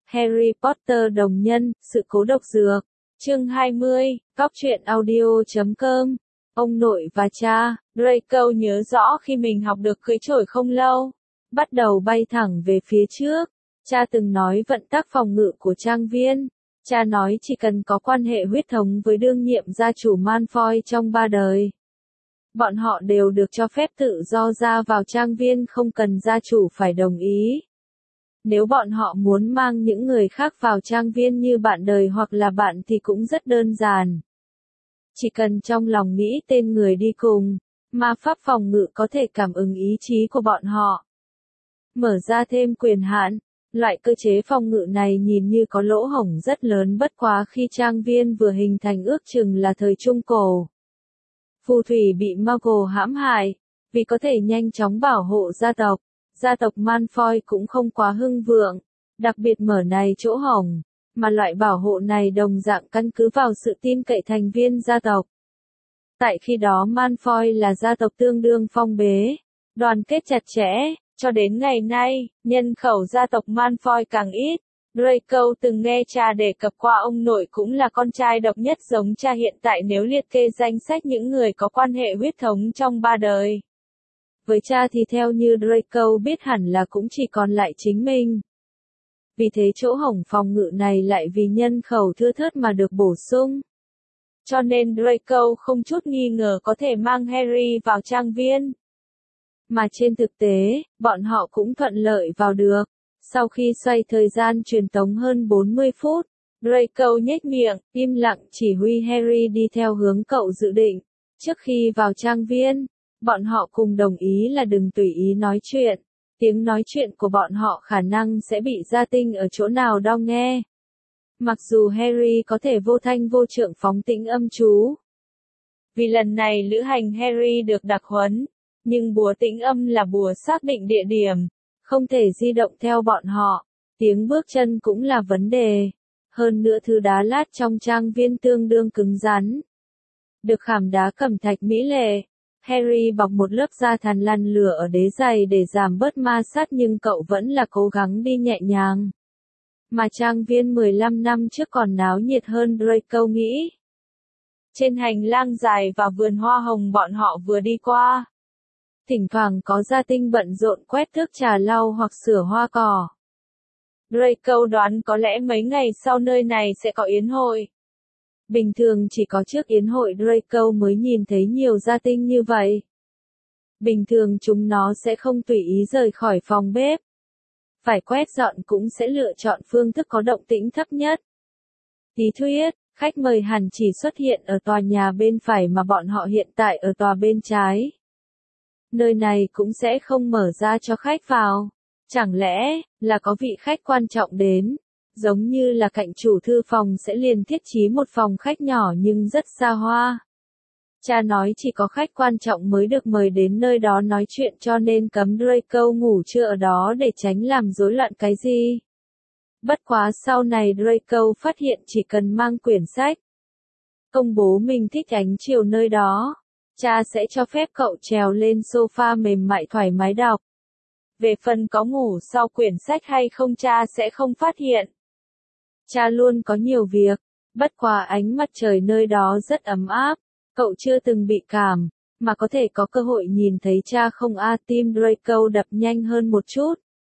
Harry Potter đồng nhân, sự cố độc dược. Chương 20, Góc truyện audio.com. Ông nội và cha, Draco nhớ rõ khi mình học được cưỡi chổi không lâu, bắt đầu bay thẳng về phía trước. Cha từng nói vận tắc phòng ngự của trang viên. Cha nói chỉ cần có quan hệ huyết thống với đương nhiệm gia chủ Malfoy trong 3 đời, bọn họ đều được cho phép tự do ra vào trang viên không cần gia chủ phải đồng ý. Nếu bọn họ muốn mang những người khác vào trang viên như bạn đời hoặc là bạn thì cũng rất đơn giản. Chỉ cần trong lòng nghĩ tên người đi cùng, ma pháp phòng ngự có thể cảm ứng ý chí của bọn họ. Mở ra thêm quyền hạn, loại cơ chế phòng ngự này nhìn như có lỗ hổng rất lớn bất quá khi trang viên vừa hình thành ước chừng là thời Trung Cổ. Phù thủy bị Muggle hãm hại, vì có thể nhanh chóng bảo hộ gia tộc Malfoy cũng không quá hưng vượng, đặc biệt mở này chỗ hổng, mà loại bảo hộ này đồng dạng căn cứ vào sự tin cậy thành viên gia tộc. Tại khi đó Malfoy là gia tộc tương đương phong bế, đoàn kết chặt chẽ, cho đến ngày nay, nhân khẩu gia tộc Malfoy càng ít. Draco từng nghe cha đề cập qua ông nội cũng là con trai độc nhất giống cha hiện tại nếu liệt kê danh sách những người có quan hệ huyết thống trong 3 đời. Với cha thì theo như Draco biết hẳn là cũng chỉ còn lại chính mình. Vì thế chỗ hổng phòng ngự này lại vì nhân khẩu thưa thớt mà được bổ sung. Cho nên Draco không chút nghi ngờ có thể mang Harry vào trang viên. Mà trên thực tế, bọn họ cũng thuận lợi vào được. Sau khi xoay thời gian truyền tống hơn 40 phút, Draco nhếch miệng, im lặng chỉ huy Harry đi theo hướng cậu dự định. Trước khi vào trang viên, bọn họ cùng đồng ý là đừng tùy ý nói chuyện. Tiếng nói chuyện của bọn họ khả năng sẽ bị gia tinh ở chỗ nào đó nghe. Mặc dù Harry có thể vô thanh vô trượng phóng tĩnh âm chú. Vì lần này lữ hành Harry được đặc huấn, nhưng bùa tĩnh âm là bùa xác định địa điểm, không thể di động theo bọn họ. Tiếng bước chân cũng là vấn đề. Hơn nữa thứ đá lát trong trang viên tương đương cứng rắn. Được khảm đá cẩm thạch mỹ lệ. Harry bọc một lớp da thằn lăn lửa ở đế giày để giảm bớt ma sát nhưng cậu vẫn là cố gắng đi nhẹ nhàng. Mà trang viên 15 năm trước còn náo nhiệt hơn Draco nghĩ. Trên hành lang dài và vườn hoa hồng bọn họ vừa đi qua. Thỉnh thoảng có gia tinh bận rộn quét thước trà lau hoặc sửa hoa cỏ. Draco đoán có lẽ mấy ngày sau nơi này sẽ có yến hội. Bình thường chỉ có trước yến hội Draco mới nhìn thấy nhiều gia tinh như vậy. Bình thường chúng nó sẽ không tùy ý rời khỏi phòng bếp. Phải quét dọn cũng sẽ lựa chọn phương thức có động tĩnh thấp nhất. Lý thuyết, khách mời hẳn chỉ xuất hiện ở tòa nhà bên phải mà bọn họ hiện tại ở tòa bên trái. Nơi này cũng sẽ không mở ra cho khách vào. Chẳng lẽ, là có vị khách quan trọng đến, giống như là cạnh chủ thư phòng sẽ liền thiết trí một phòng khách nhỏ nhưng rất xa hoa. Cha nói chỉ có khách quan trọng mới được mời đến nơi đó nói chuyện cho nên cấm Draco ngủ trưa ở đó để tránh làm rối loạn cái gì. Bất quá sau này Draco phát hiện chỉ cần mang quyển sách, công bố mình thích ánh chiều nơi đó, cha sẽ cho phép cậu trèo lên sofa mềm mại thoải mái đọc. Về phần có ngủ sau quyển sách hay không cha sẽ không phát hiện. Cha luôn có nhiều việc, bất quá ánh mặt trời nơi đó rất ấm áp, cậu chưa từng bị cảm, mà có thể có cơ hội nhìn thấy cha không tim Draco đập nhanh hơn một chút.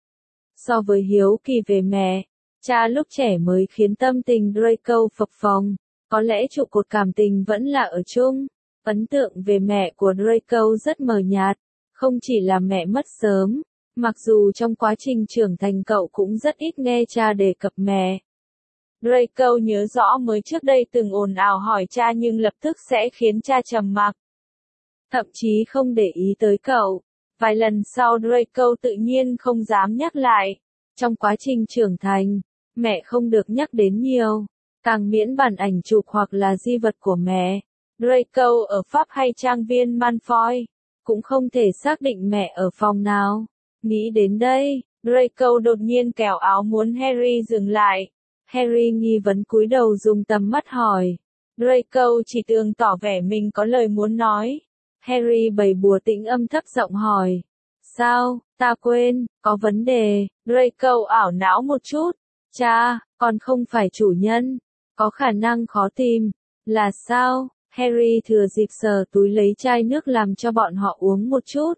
So với hiếu kỳ về mẹ, cha lúc trẻ mới khiến tâm tình Draco phập phồng, có lẽ trụ cột cảm tình vẫn là ở chung. Ấn tượng về mẹ của Draco rất mờ nhạt, không chỉ là mẹ mất sớm, mặc dù trong quá trình trưởng thành cậu cũng rất ít nghe cha đề cập mẹ. Draco nhớ rõ mới trước đây từng ồn ào hỏi cha nhưng lập tức sẽ khiến cha trầm mặc. Thậm chí không để ý tới cậu. Vài lần sau Draco tự nhiên không dám nhắc lại. Trong quá trình trưởng thành, mẹ không được nhắc đến nhiều, càng miễn bản ảnh chụp hoặc là di vật của mẹ. Draco ở Pháp hay trang viên Malfoy, cũng không thể xác định mẹ ở phòng nào. Nghĩ đến đây, Draco đột nhiên kéo áo muốn Harry dừng lại. Harry nghi vấn cúi đầu dùng tầm mắt hỏi. Draco chỉ tường tỏ vẻ mình có lời muốn nói. Harry bày bùa tĩnh âm thấp giọng hỏi. Sao, ta quên, có vấn đề. Draco ảo não một chút. Cha, con không phải chủ nhân. Có khả năng khó tìm. Là sao? Harry thừa dịp sờ túi lấy chai nước làm cho bọn họ uống một chút.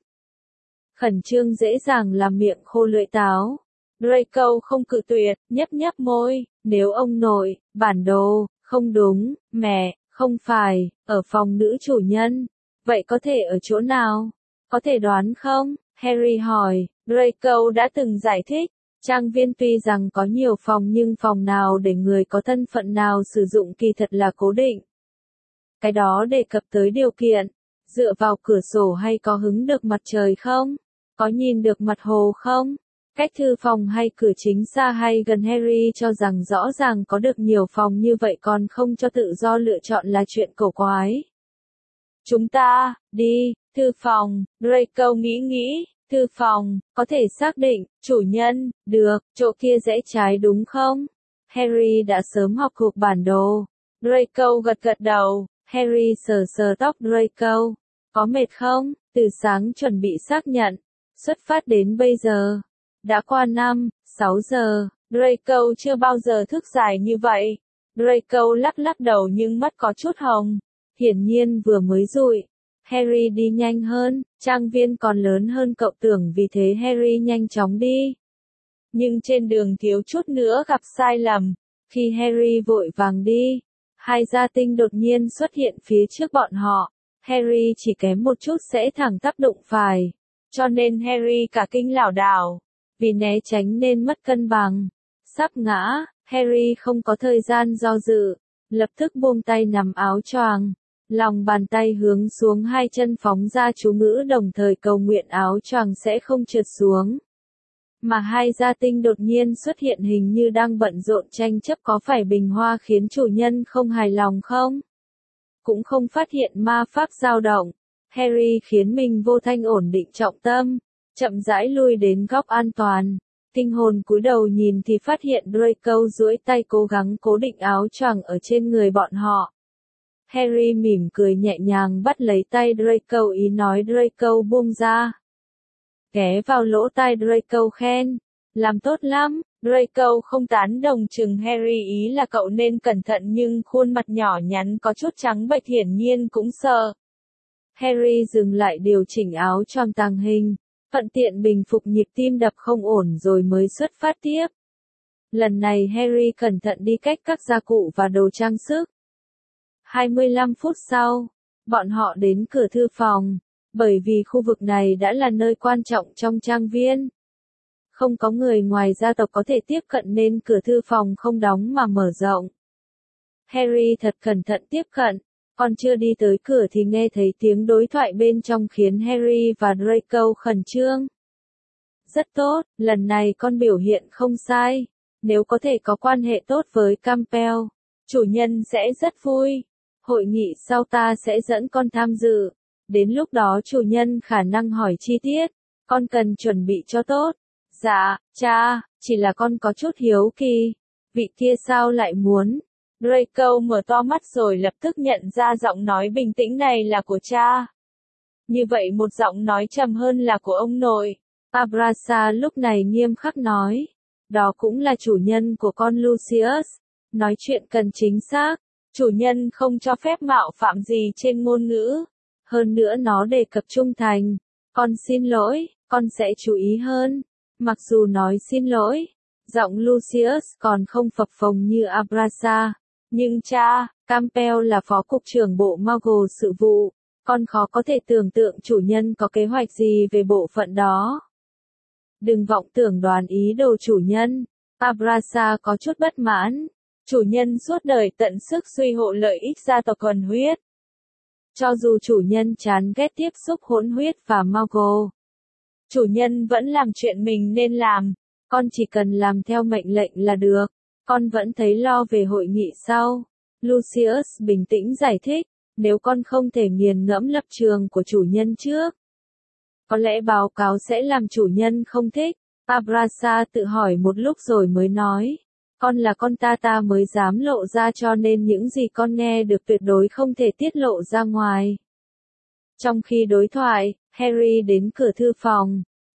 Khẩn trương dễ dàng làm miệng khô lưỡi táo. Draco không cự tuyệt, nhấp nhấp môi. Nếu ông nội, bản đồ, không đúng, mẹ, không phải, ở phòng nữ chủ nhân. Vậy có thể ở chỗ nào? Có thể đoán không? Harry hỏi. Draco đã từng giải thích. Trang viên tuy rằng có nhiều phòng nhưng phòng nào để người có thân phận nào sử dụng kỳ thật là cố định. Cái đó đề cập tới điều kiện. Dựa vào cửa sổ hay có hứng được mặt trời không? Có nhìn được mặt hồ không? Cách thư phòng hay cửa chính xa hay gần? Harry cho rằng rõ ràng có được nhiều phòng như vậy còn không cho tự do lựa chọn là chuyện cổ quái. Chúng ta, đi, thư phòng, Draco nghĩ, thư phòng, có thể xác định, chủ nhân, được, chỗ kia rẽ trái đúng không? Harry đã sớm học thuộc bản đồ. Draco gật đầu, Harry sờ tóc Draco. Có mệt không? Từ sáng chuẩn bị xác nhận, xuất phát đến bây giờ. Đã qua 6 giờ, Draco chưa bao giờ thức dài như vậy. Draco lắc đầu nhưng mắt có chút hồng. Hiển nhiên vừa mới dụi. Harry đi nhanh hơn, trang viên còn lớn hơn cậu tưởng vì thế Harry nhanh chóng đi. Nhưng trên đường thiếu chút nữa gặp sai lầm. Khi Harry vội vàng đi, hai gia tinh đột nhiên xuất hiện phía trước bọn họ. Harry chỉ kém một chút sẽ thẳng tắp đụng phải. Cho nên Harry cả kinh lảo đảo. Vì né tránh nên mất cân bằng. Sắp ngã, Harry không có thời gian do dự. Lập tức buông tay nắm áo choàng. Lòng bàn tay hướng xuống hai chân phóng ra chú ngữ đồng thời cầu nguyện áo choàng sẽ không trượt xuống. Mà hai gia tinh đột nhiên xuất hiện hình như đang bận rộn tranh chấp có phải bình hoa khiến chủ nhân không hài lòng không? Cũng không phát hiện ma pháp dao động. Harry khiến mình vô thanh ổn định trọng tâm, chậm rãi lui đến góc an toàn. Tinh hồn cúi đầu nhìn thì phát hiện Draco duỗi tay cố gắng cố định áo choàng ở trên người bọn họ. Harry mỉm cười nhẹ nhàng bắt lấy tay Draco ý nói Draco buông ra. Ghé vào lỗ tai Draco khen. Làm tốt lắm. Draco không tán đồng chừng Harry ý là cậu nên cẩn thận nhưng khuôn mặt nhỏ nhắn có chút trắng bệch hiển nhiên cũng sợ. Harry dừng lại điều chỉnh áo choàng tàng hình. Thuận tiện bình phục nhịp tim đập không ổn rồi mới xuất phát tiếp. Lần này Harry cẩn thận đi cách các gia cụ và đồ trang sức. 25 phút sau, bọn họ đến cửa thư phòng, bởi vì khu vực này đã là nơi quan trọng trong trang viên. Không có người ngoài gia tộc có thể tiếp cận nên cửa thư phòng không đóng mà mở rộng. Harry thật cẩn thận tiếp cận, còn chưa đi tới cửa thì nghe thấy tiếng đối thoại bên trong khiến Harry và Draco khẩn trương. Rất tốt, lần này con biểu hiện không sai. Nếu có thể có quan hệ tốt với Campbell, chủ nhân sẽ rất vui. Hội nghị sau ta sẽ dẫn con tham dự. Đến lúc đó chủ nhân khả năng hỏi chi tiết. Con cần chuẩn bị cho tốt. Dạ, cha, chỉ là con có chút hiếu kỳ. Vị kia sao lại muốn? Draco mở to mắt rồi lập tức nhận ra giọng nói bình tĩnh này là của cha. Như vậy một giọng nói trầm hơn là của ông nội. Abrasa lúc này nghiêm khắc nói. Đó cũng là chủ nhân của con Lucius. Nói chuyện cần chính xác. Chủ nhân không cho phép mạo phạm gì trên ngôn ngữ. Hơn nữa nó đề cập trung thành. Con xin lỗi, con sẽ chú ý hơn. Mặc dù nói xin lỗi, giọng Lucius còn không phập phồng như Abrasa. Nhưng cha, Campbell là phó cục trưởng bộ Muggle sự vụ. Con khó có thể tưởng tượng chủ nhân có kế hoạch gì về bộ phận đó. Đừng vọng tưởng đoán ý đồ chủ nhân. Abrasa có chút bất mãn. Chủ nhân suốt đời tận sức suy hộ lợi ích gia tộc thuần huyết. Cho dù chủ nhân chán ghét tiếp xúc hỗn huyết và Muggle, chủ nhân vẫn làm chuyện mình nên làm. Con chỉ cần làm theo mệnh lệnh là được. Con vẫn thấy lo về hội nghị sau. Lucius bình tĩnh giải thích. Nếu con không thể nghiền ngẫm lập trường của chủ nhân trước, có lẽ báo cáo sẽ làm chủ nhân không thích. Abrasa tự hỏi một lúc rồi mới nói. Con là con ta mới dám lộ ra cho nên những gì con nghe được tuyệt đối không thể tiết lộ ra ngoài. Trong khi đối thoại, Harry đến cửa thư phòng.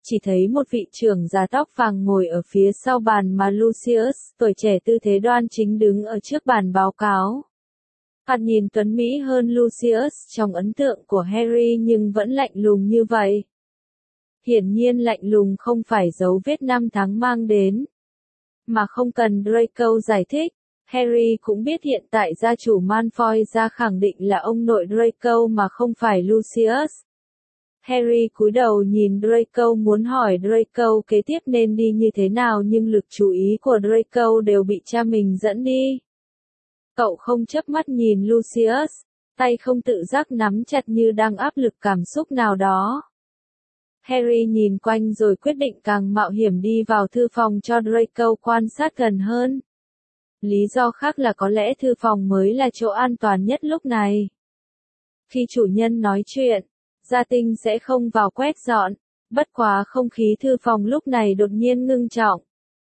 chỉ thấy một vị trưởng già tóc vàng ngồi ở phía sau bàn mà Lucius, tuổi trẻ tư thế đoan chính đứng ở trước bàn báo cáo. Thoạt nhìn tuấn mỹ hơn Lucius trong ấn tượng của Harry nhưng vẫn lạnh lùng như vậy. Hiển nhiên lạnh lùng không phải dấu vết năm tháng mang đến. Mà không cần Draco giải thích, Harry cũng biết hiện tại gia chủ Malfoy ra khẳng định là ông nội Draco mà không phải Lucius. Harry cúi đầu nhìn Draco muốn hỏi Draco kế tiếp nên đi như thế nào nhưng lực chú ý của Draco đều bị cha mình dẫn đi. Cậu không chớp mắt nhìn Lucius, tay không tự giác nắm chặt như đang áp lực cảm xúc nào đó. Harry nhìn quanh rồi quyết định càng mạo hiểm đi vào thư phòng cho Draco quan sát gần hơn. Lý do khác là có lẽ thư phòng mới là chỗ an toàn nhất lúc này. Khi chủ nhân nói chuyện, gia tinh sẽ không vào quét dọn, bất quá không khí thư phòng lúc này đột nhiên ngưng trọng.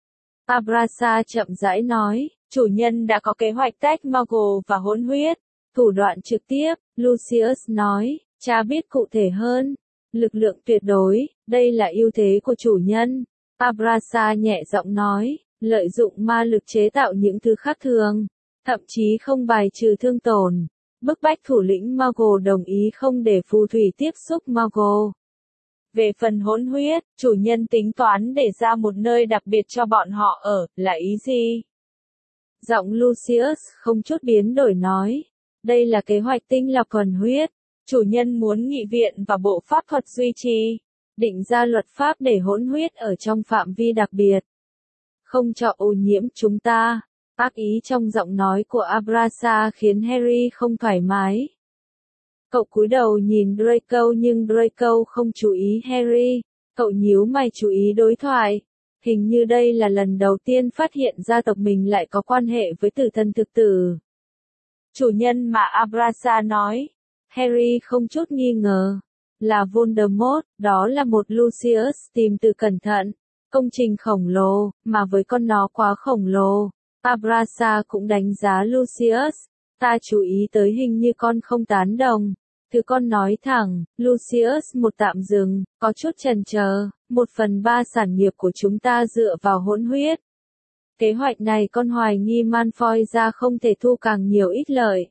Abrasa chậm rãi nói, chủ nhân đã có kế hoạch tách Muggle và hỗn huyết, thủ đoạn trực tiếp, Lucius nói, cha biết cụ thể hơn. Lực lượng tuyệt đối, đây là ưu thế của chủ nhân. Abrasa nhẹ giọng nói, lợi dụng ma lực chế tạo những thứ khác thường, thậm chí không bài trừ thương tổn. Bức bách thủ lĩnh Muggle đồng ý không để phù thủy tiếp xúc Muggle. Về phần hỗn huyết, chủ nhân tính toán để ra một nơi đặc biệt cho bọn họ ở, là ý gì? Giọng Lucius không chút biến đổi nói, đây là kế hoạch tinh lọc thuần huyết. Chủ nhân muốn nghị viện và bộ pháp thuật duy trì, định ra luật pháp để hỗn huyết ở trong phạm vi đặc biệt. Không cho ô nhiễm chúng ta. Ác ý trong giọng nói của Abrasa khiến Harry không thoải mái. Cậu cúi đầu nhìn Draco nhưng Draco không chú ý Harry. Cậu nhíu mày chú ý đối thoại. Hình như đây là lần đầu tiên phát hiện gia tộc mình lại có quan hệ với tử thần thực tử. Chủ nhân mà Abrasa nói. Harry không chút nghi ngờ. Là Voldemort, đó là một Lucius tìm từ cẩn thận. Công trình khổng lồ, mà với con nó quá khổng lồ. Abrasa cũng đánh giá Lucius. Ta chú ý tới hình như con không tán đồng. Thứ con nói thẳng, Lucius một tạm dừng, có chút chần chờ. 1/3 sản nghiệp của chúng ta dựa vào hỗn huyết. Kế hoạch này con hoài nghi Malfoy ra không thể thu càng nhiều ít lợi.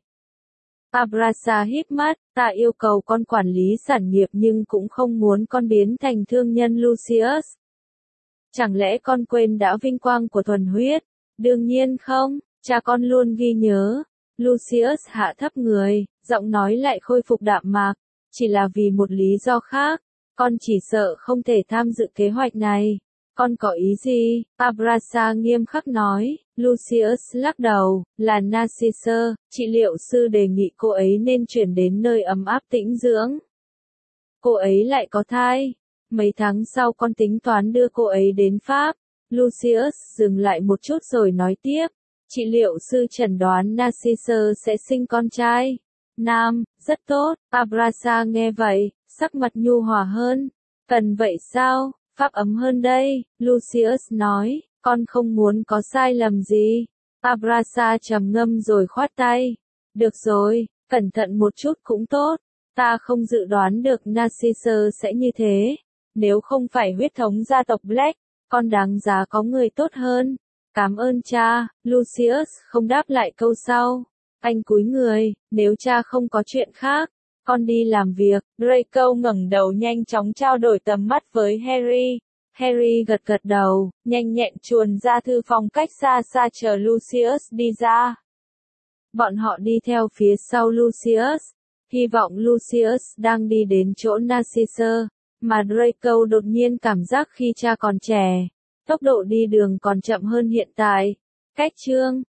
Abrasa híp mắt, ta yêu cầu con quản lý sản nghiệp nhưng cũng không muốn con biến thành thương nhân Lucius. Chẳng lẽ con quên đã vinh quang của thuần huyết? Đương nhiên không, cha con luôn ghi nhớ. Lucius hạ thấp người, giọng nói lại khôi phục đạm mạc. Chỉ là vì một lý do khác, con chỉ sợ không thể tham dự kế hoạch này. Con có ý gì? Abrasa nghiêm khắc nói. Lucius lắc đầu, là Narcissa, trị liệu sư đề nghị cô ấy nên chuyển đến nơi ấm áp tĩnh dưỡng. Cô ấy lại có thai. Mấy tháng sau con tính toán đưa cô ấy đến Pháp. Lucius dừng lại một chút rồi nói tiếp. Trị liệu sư chẩn đoán Narcissa sẽ sinh con trai. Nam, rất tốt. Abrasa nghe vậy, sắc mặt nhu hòa hơn. Cần vậy sao? Pháp ấm hơn đây, Lucius nói, con không muốn có sai lầm gì. Abrasa trầm ngâm rồi khoát tay. Được rồi, cẩn thận một chút cũng tốt. Ta không dự đoán được Narcissa sẽ như thế. Nếu không phải huyết thống gia tộc Black, con đáng giá có người tốt hơn. Cảm ơn cha, Lucius không đáp lại câu sau. Anh cúi người, nếu cha không có chuyện khác. Con đi làm việc. Draco ngẩng đầu nhanh chóng trao đổi tầm mắt với Harry. Harry gật gật đầu, nhanh nhẹn chuồn ra thư phòng cách xa xa chờ Lucius đi ra. Bọn họ đi theo phía sau Lucius. Hy vọng Lucius đang đi đến chỗ Narcissa, mà Draco đột nhiên cảm giác khi cha còn trẻ, tốc độ đi đường còn chậm hơn hiện tại. Cách chương